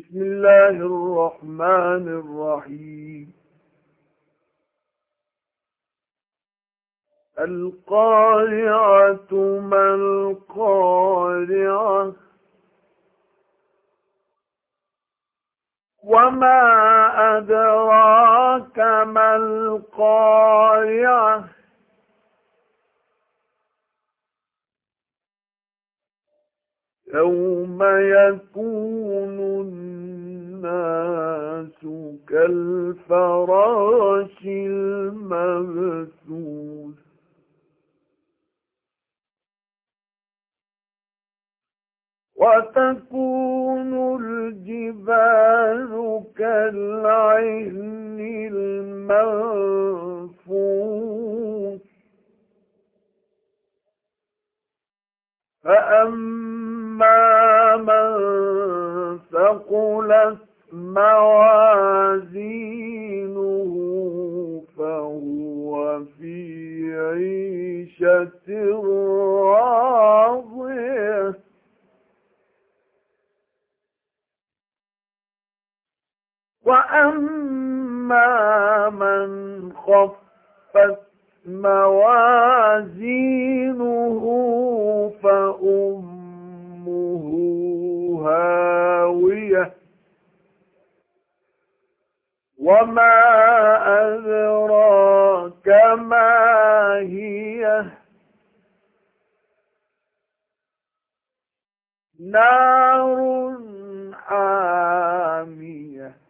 بسم الله الرحمن الرحيم. القارعة ما القارعة وما أدراك ما القارعة يوم يكون الناس كالفراش المبثوث وتكون الجبال كالعهن المنفوش فأما من ثقلت موازينه فهو في عيشة راضية وأما من خفت موازينه فأمه هاوية وما أدراك ما هي نار حامية